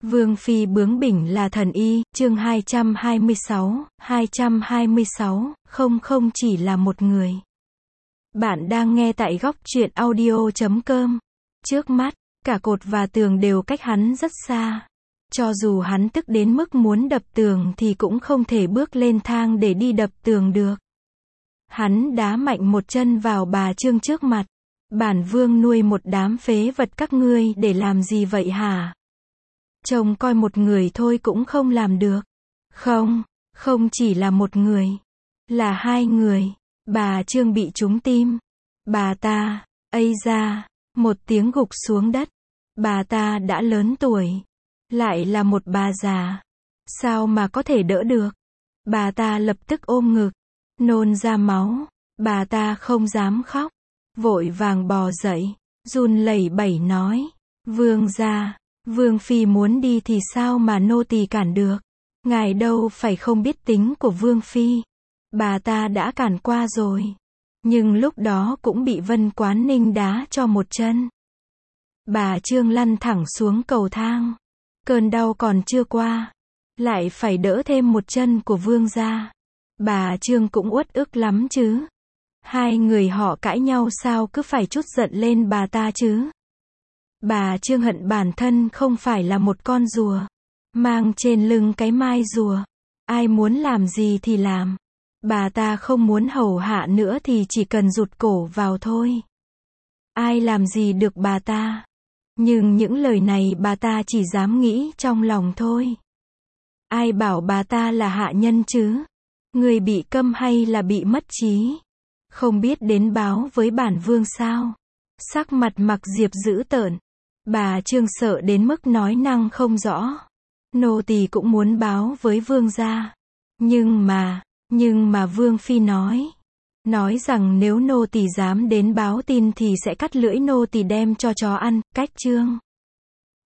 Vương phi bướng bỉnh là thần y, chương 226, không chỉ là một người. Bạn đang nghe tại góc truyện audio.com. Trước mắt, cả cột và tường đều cách hắn rất xa. Cho dù hắn tức đến mức muốn đập tường thì cũng không thể bước lên thang để đi đập tường được. Hắn đá mạnh một chân vào bà Trương trước mặt. Bản vương nuôi một đám phế vật các ngươi để làm gì vậy hả? Trông coi một người thôi cũng không làm được. Không chỉ là một người, là hai người. Bà Trương bị trúng tim. Bà ta, ây da, một tiếng gục xuống đất. Bà ta đã lớn tuổi, lại là một bà già. Sao mà có thể đỡ được? Bà ta lập tức ôm ngực, nôn ra máu. Bà ta không dám khóc, vội vàng bò dậy, run lẩy bẩy nói: Vương gia, Vương phi muốn đi thì sao mà nô tỳ cản được? Ngài đâu phải không biết tính của Vương phi. Bà ta đã cản qua rồi, nhưng lúc đó cũng bị Vân Quán Ninh đá cho một chân. Bà Trương lăn thẳng xuống cầu thang. Cơn đau còn chưa qua, lại phải đỡ thêm một chân của vương gia. Bà Trương cũng uất ức lắm chứ. Hai người họ cãi nhau sao cứ phải trút giận lên bà ta chứ? Bà Trương hận bản thân không phải là một con rùa, mang trên lưng cái mai rùa. Ai muốn làm gì thì làm. Bà ta không muốn hầu hạ nữa thì chỉ cần rụt cổ vào thôi. Ai làm gì được bà ta? Nhưng những lời này bà ta chỉ dám nghĩ trong lòng thôi. Ai bảo bà ta là hạ nhân chứ? Người bị câm hay là bị mất trí? Không biết đến báo với bản vương sao? Sắc mặt Mặc Diệp dữ tợn. Bà Trương sợ đến mức nói năng không rõ. Nô tỳ cũng muốn báo với vương gia. Nhưng mà vương phi nói rằng nếu nô tỳ dám đến báo tin thì sẽ cắt lưỡi nô tỳ đem cho chó ăn. Cách Trương